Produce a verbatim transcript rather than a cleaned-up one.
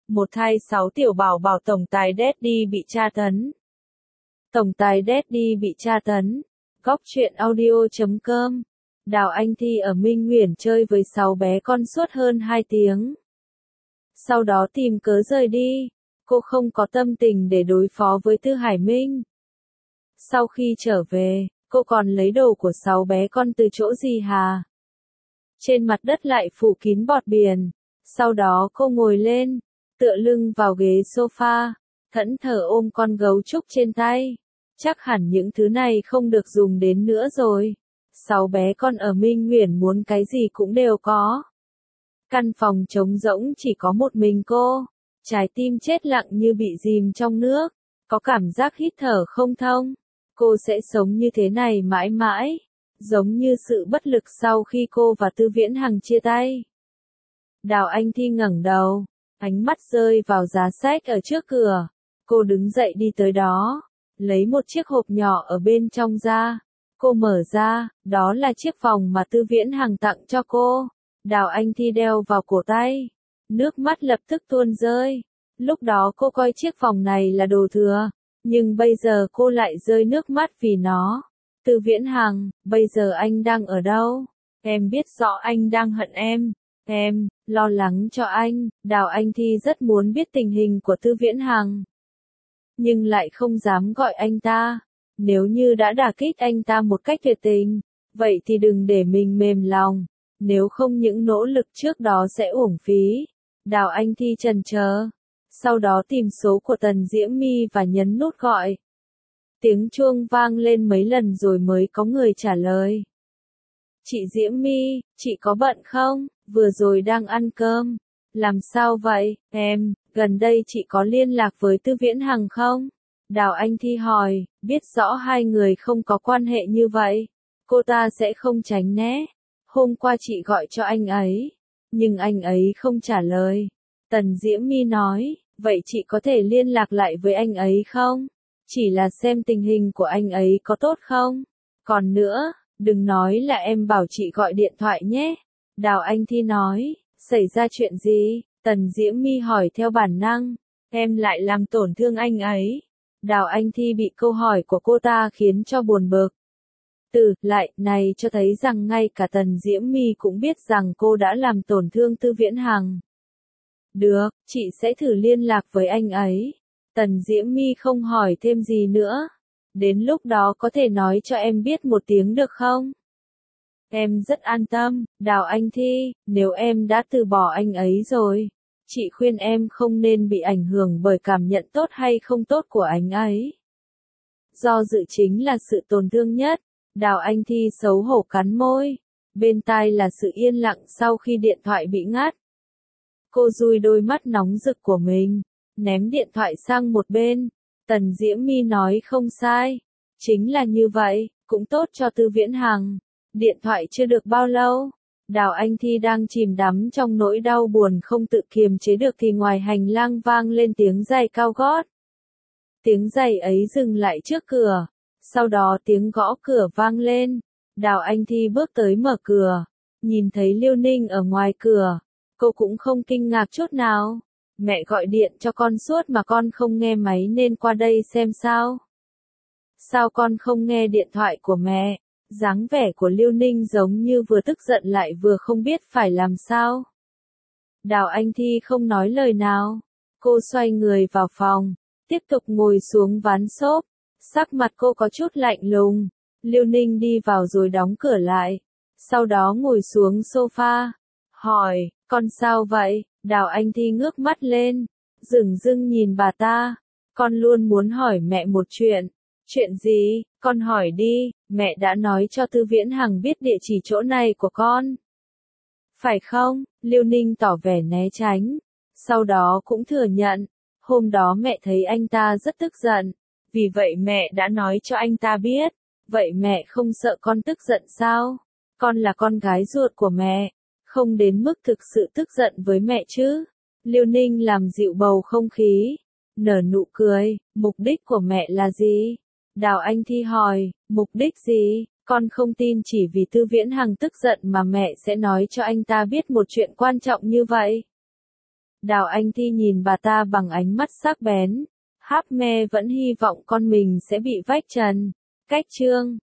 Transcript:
một thai sáu tiểu bảo bảo tổng tài Daddy bị tra tấn. Tổng tài Daddy bị tra tấn. Góc truyện audio chấm com. Đào Anh Thi ở Minh Nguyễn chơi với sáu bé con suốt hơn hai tiếng. Sau đó tìm cớ rời đi. Cô không có tâm tình để đối phó với Tư Hải Minh. Sau khi trở về, cô còn lấy đồ của sáu bé con từ chỗ dì Hà. Trên mặt đất lại phủ kín bọt biển. Sau đó cô ngồi lên, tựa lưng vào ghế sofa, thẫn thờ ôm con gấu trúc trên tay. Chắc hẳn những thứ này không được dùng đến nữa rồi. Sáu bé con ở Minh Nguyễn muốn cái gì cũng đều có. Căn phòng trống rỗng chỉ có một mình cô. Trái tim chết lặng như bị dìm trong nước. Có cảm giác hít thở không thông. Cô sẽ sống như thế này mãi mãi. Giống như sự bất lực sau khi cô và Tư Viễn Hằng chia tay. Đào Anh Thi ngẩng đầu. Ánh mắt rơi vào giá sách ở trước cửa. Cô đứng dậy đi tới đó. Lấy một chiếc hộp nhỏ ở bên trong ra. Cô mở ra, đó là chiếc vòng mà Tư Viễn Hằng tặng cho cô. Đào Anh Thi đeo vào cổ tay. Nước mắt lập tức tuôn rơi. Lúc đó cô coi chiếc vòng này là đồ thừa. Nhưng bây giờ cô lại rơi nước mắt vì nó. Tư Viễn Hằng, bây giờ anh đang ở đâu? Em biết rõ anh đang hận em. Em, lo lắng cho anh. Đào Anh Thi rất muốn biết tình hình của Tư Viễn Hằng. Nhưng lại không dám gọi anh ta. Nếu như đã đả kích anh ta một cách tuyệt tình, vậy thì đừng để mình mềm lòng. Nếu không những nỗ lực trước đó sẽ uổng phí. Đào Anh Thi chần chờ. Sau đó tìm số của Tần Diễm My và nhấn nút gọi. Tiếng chuông vang lên mấy lần rồi mới có người trả lời. Chị Diễm My, chị có bận không? Vừa rồi đang ăn cơm. Làm sao vậy, em, gần đây chị có liên lạc với Tư Viễn Hằng không? Đào Anh Thi hỏi, biết rõ hai người không có quan hệ như vậy. Cô ta sẽ không tránh né. Hôm qua chị gọi cho anh ấy. Nhưng anh ấy không trả lời. Tần Diễm My nói, vậy chị có thể liên lạc lại với anh ấy không? Chỉ là xem tình hình của anh ấy có tốt không? Còn nữa, đừng nói là em bảo chị gọi điện thoại nhé. Đào Anh Thi nói, xảy ra chuyện gì? Tần Diễm My hỏi theo bản năng. Em lại làm tổn thương anh ấy. Đào Anh Thi bị câu hỏi của cô ta khiến cho buồn bực. Từ lại này cho thấy rằng ngay cả Tần Diễm My cũng biết rằng cô đã làm tổn thương Tư Viễn Hằng. Được, chị sẽ thử liên lạc với anh ấy. Tần Diễm My không hỏi thêm gì nữa. Đến lúc đó có thể nói cho em biết một tiếng được không? Em rất an tâm, Đào Anh Thi, nếu em đã từ bỏ anh ấy rồi. Chị khuyên em không nên bị ảnh hưởng bởi cảm nhận tốt hay không tốt của anh ấy. Do dự chính là sự tổn thương nhất. Đào Anh Thi xấu hổ cắn môi. Bên tai là sự yên lặng sau khi điện thoại bị ngắt. Cô dùi đôi mắt nóng rực của mình. Ném điện thoại sang một bên. Tần Diễm My nói không sai. Chính là như vậy, cũng tốt cho Tư Viễn Hằng. Điện thoại chưa được bao lâu. Đào Anh Thi đang chìm đắm trong nỗi đau buồn không tự kiềm chế được thì ngoài hành lang vang lên tiếng giày cao gót. Tiếng giày ấy dừng lại trước cửa. Sau đó tiếng gõ cửa vang lên. Đào Anh Thi bước tới mở cửa. Nhìn thấy Liêu Ninh ở ngoài cửa. Cô cũng không kinh ngạc chút nào. Mẹ gọi điện cho con suốt mà con không nghe máy nên qua đây xem sao. Sao con không nghe điện thoại của mẹ? Dáng vẻ của Liêu Ninh giống như vừa tức giận lại vừa không biết phải làm sao. Đào Anh Thi không nói lời nào. Cô xoay người vào phòng. Tiếp tục ngồi xuống ván xốp. Sắc mặt cô có chút lạnh lùng. Liêu Ninh đi vào rồi đóng cửa lại. Sau đó ngồi xuống sofa. Hỏi, con sao vậy? Đào Anh Thi ngước mắt lên. Dửng dưng nhìn bà ta. Con luôn muốn hỏi mẹ một chuyện. Chuyện gì? Con hỏi đi. Mẹ đã nói cho Tư Viễn Hằng biết địa chỉ chỗ này của con. Phải không? Liêu Ninh tỏ vẻ né tránh. Sau đó cũng thừa nhận. Hôm đó mẹ thấy anh ta rất tức giận. Vì vậy mẹ đã nói cho anh ta biết. Vậy mẹ không sợ con tức giận sao? Con là con gái ruột của mẹ. Không đến mức thực sự tức giận với mẹ chứ. Liêu Ninh làm dịu bầu không khí. Nở nụ cười. Mục đích của mẹ là gì? Đào Anh Thi hỏi. Mục đích gì? Con không tin chỉ vì Tư Viễn Hằng tức giận mà mẹ sẽ nói cho anh ta biết một chuyện quan trọng như vậy. Đào Anh Thi nhìn bà ta bằng ánh mắt sắc bén. Háp me vẫn hy vọng con mình sẽ bị vạch trần. Cách chương